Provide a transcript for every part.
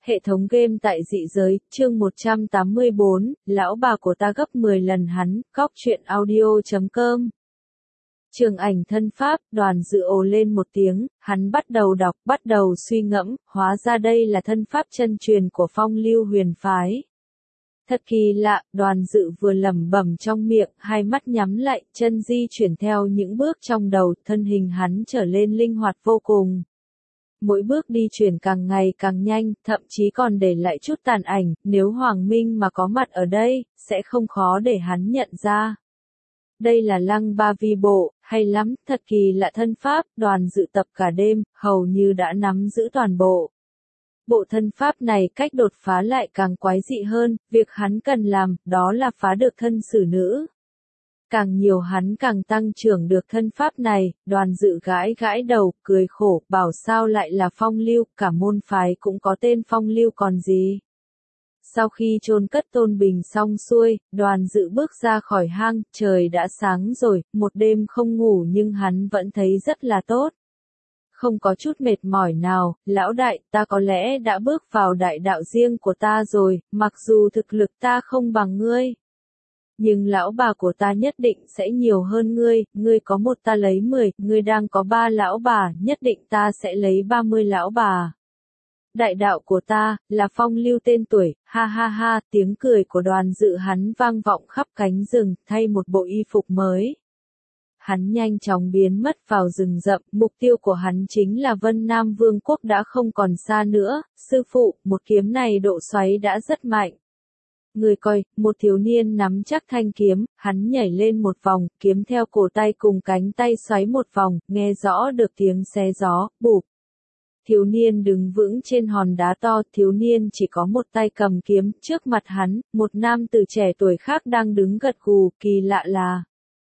Hệ thống game tại dị giới, chương 184, lão bà của ta gấp 10 lần hắn, góc truyện audio.com. Trường ảnh thân pháp, Đoàn Dự ồ lên một tiếng, hắn bắt đầu đọc, bắt đầu suy ngẫm, hóa ra đây là thân pháp chân truyền của Phong Lưu Huyền phái. Thật kỳ lạ, Đoàn Dự vừa lẩm bẩm trong miệng, hai mắt nhắm lại, chân di chuyển theo những bước trong đầu, thân hình hắn trở lên linh hoạt vô cùng. Mỗi bước đi chuyển càng ngày càng nhanh, thậm chí còn để lại chút tàn ảnh, nếu Hoàng Minh mà có mặt ở đây, sẽ không khó để hắn nhận ra. Đây là Lăng Ba Vi bộ, hay lắm, thật kỳ lạ thân pháp, Đoàn Dự tập cả đêm, hầu như đã nắm giữ toàn bộ. Bộ thân pháp này cách đột phá lại càng quái dị hơn, việc hắn cần làm, đó là phá được thân xử nữ. Càng nhiều hắn càng tăng trưởng được thân pháp này, Đoàn Dự gãi gãi đầu, cười khổ, bảo sao lại là Phong Lưu, cả môn phái cũng có tên Phong Lưu còn gì. Sau khi chôn cất Tôn Bình xong xuôi, Đoàn Dự bước ra khỏi hang, trời đã sáng rồi, một đêm không ngủ nhưng hắn vẫn thấy rất là tốt. Không có chút mệt mỏi nào, lão đại, ta có lẽ đã bước vào đại đạo riêng của ta rồi, mặc dù thực lực ta không bằng ngươi. Nhưng lão bà của ta nhất định sẽ nhiều hơn ngươi có một ta lấy 10, ngươi đang có 3 lão bà, nhất định ta sẽ lấy 30 lão bà. Đại đạo của ta, là Phong Lưu tên tuổi, ha ha ha, tiếng cười của Đoàn Dự hắn vang vọng khắp cánh rừng, thay một bộ y phục mới. Hắn nhanh chóng biến mất vào rừng rậm, mục tiêu của hắn chính là Vân Nam Vương quốc đã không còn xa nữa, sư phụ, một kiếm này độ xoáy đã rất mạnh. Người coi, một thiếu niên nắm chắc thanh kiếm, hắn nhảy lên một vòng, kiếm theo cổ tay cùng cánh tay xoáy một vòng, nghe rõ được tiếng xé gió, bụp. Thiếu niên đứng vững trên hòn đá to, thiếu niên chỉ có một tay cầm kiếm, trước mặt hắn, một nam tử trẻ tuổi khác đang đứng gật gù, kỳ lạ là.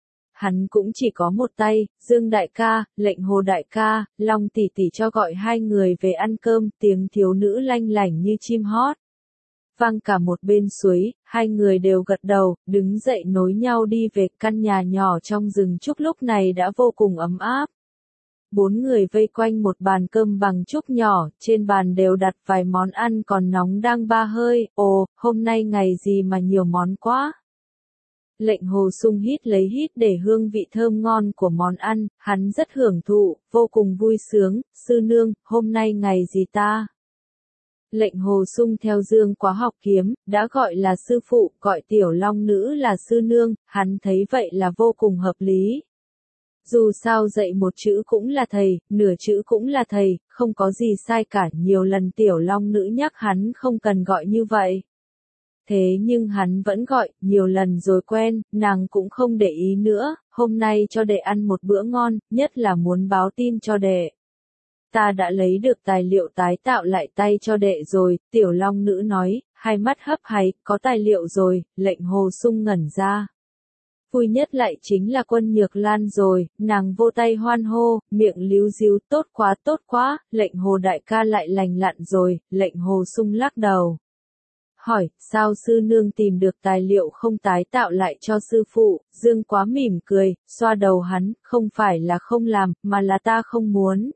Hắn cũng chỉ có một tay, Dương đại ca, Lệnh Hồ đại ca, Long tỷ tỷ cho gọi hai người về ăn cơm, tiếng thiếu nữ lanh lảnh như chim hót. Vang cả một bên suối, hai người đều gật đầu, đứng dậy nối nhau đi về căn nhà nhỏ trong rừng trúc lúc này đã vô cùng ấm áp. 4 người vây quanh một bàn cơm bằng trúc nhỏ, trên bàn đều đặt vài món ăn còn nóng đang ba hơi, ồ, hôm nay ngày gì mà nhiều món quá. Lệnh Hồ Sung hít lấy hít để hương vị thơm ngon của món ăn, hắn rất hưởng thụ, vô cùng vui sướng, sư nương, hôm nay ngày gì ta? Lệnh Hồ Sung theo Dương Quá học kiếm, đã gọi là sư phụ, gọi tiểu long nữ là sư nương, hắn thấy vậy là vô cùng hợp lý. Dù sao dạy một chữ cũng là thầy, nửa chữ cũng là thầy, không có gì sai cả, nhiều lần tiểu long nữ nhắc hắn không cần gọi như vậy. Thế nhưng hắn vẫn gọi, nhiều lần rồi quen, nàng cũng không để ý nữa, hôm nay cho đệ ăn một bữa ngon, nhất là muốn báo tin cho đệ. Ta đã lấy được tài liệu tái tạo lại tay cho đệ rồi, tiểu long nữ nói, hai mắt hấp háy, có tài liệu rồi, Lệnh Hồ Sung ngẩn ra. Vui nhất lại chính là Quân Nhược Lan rồi, nàng vô tay hoan hô, miệng líu díu, tốt quá, Lệnh Hồ đại ca lại lành lặn rồi, Lệnh Hồ Sung lắc đầu. Hỏi, sao sư nương tìm được tài liệu không tái tạo lại cho sư phụ, Dương Quá mỉm cười, xoa đầu hắn, không phải là không làm, mà là ta không muốn.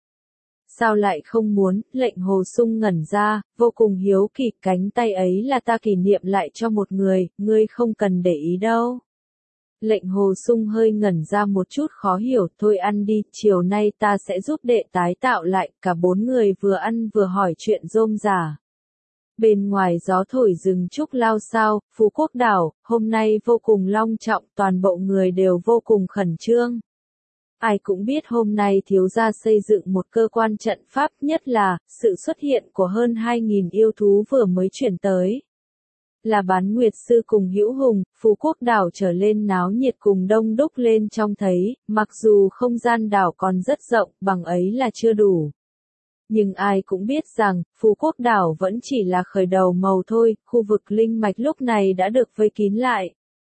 Sao lại không muốn, Lệnh Hồ Sung ngẩn ra, vô cùng hiếu kỳ, cánh tay ấy là ta kỷ niệm lại cho một người, ngươi không cần để ý đâu. Lệnh Hồ Sung hơi ngẩn ra một chút khó hiểu, thôi ăn đi, chiều nay ta sẽ giúp đệ tái tạo lại, cả 4 người vừa ăn vừa hỏi chuyện rôm rả. Bên ngoài gió thổi rừng trúc lao sao, Phú Quốc đảo, hôm nay vô cùng long trọng, toàn bộ người đều vô cùng khẩn trương. Ai cũng biết hôm nay thiếu gia xây dựng một cơ quan trận pháp, nhất là, sự xuất hiện của hơn 2.000 yêu thú vừa mới chuyển tới. Là Bán Nguyệt Sư cùng Hữu Hùng, Phú Quốc đảo trở lên náo nhiệt cùng đông đúc lên trông thấy, mặc dù không gian đảo còn rất rộng, bằng ấy là chưa đủ. Nhưng ai cũng biết rằng, Phú Quốc đảo vẫn chỉ là khởi đầu màu thôi, khu vực linh mạch lúc này đã được vây kín lại.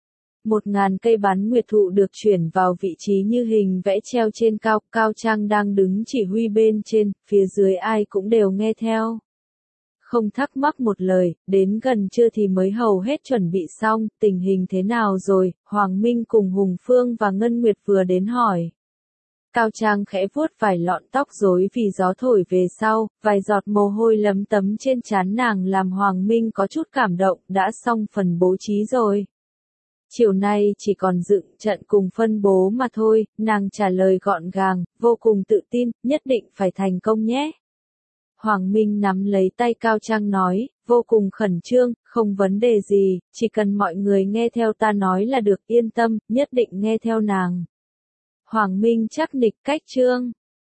1.000 cây bán nguyệt thụ được chuyển vào vị trí như hình vẽ treo trên cao, Cao Trang đang đứng chỉ huy bên trên, phía dưới ai cũng đều nghe theo. Không thắc mắc một lời, đến gần trưa thì mới hầu hết chuẩn bị xong, tình hình thế nào rồi, Hoàng Minh cùng Hùng Phương và Ngân Nguyệt vừa đến hỏi. Cao Trang khẽ vuốt vài lọn tóc rối vì gió thổi về sau, vài giọt mồ hôi lấm tấm trên trán nàng làm Hoàng Minh có chút cảm động, đã xong phần bố trí rồi. Chiều nay chỉ còn dựng trận cùng phân bố mà thôi, nàng trả lời gọn gàng, vô cùng tự tin, nhất định phải thành công nhé. Hoàng Minh nắm lấy tay Cao Trang nói, vô cùng khẩn trương, không vấn đề gì, chỉ cần mọi người nghe theo ta nói là được, yên tâm, nhất định nghe theo nàng. Hoàng Minh chắc nịch cách trương.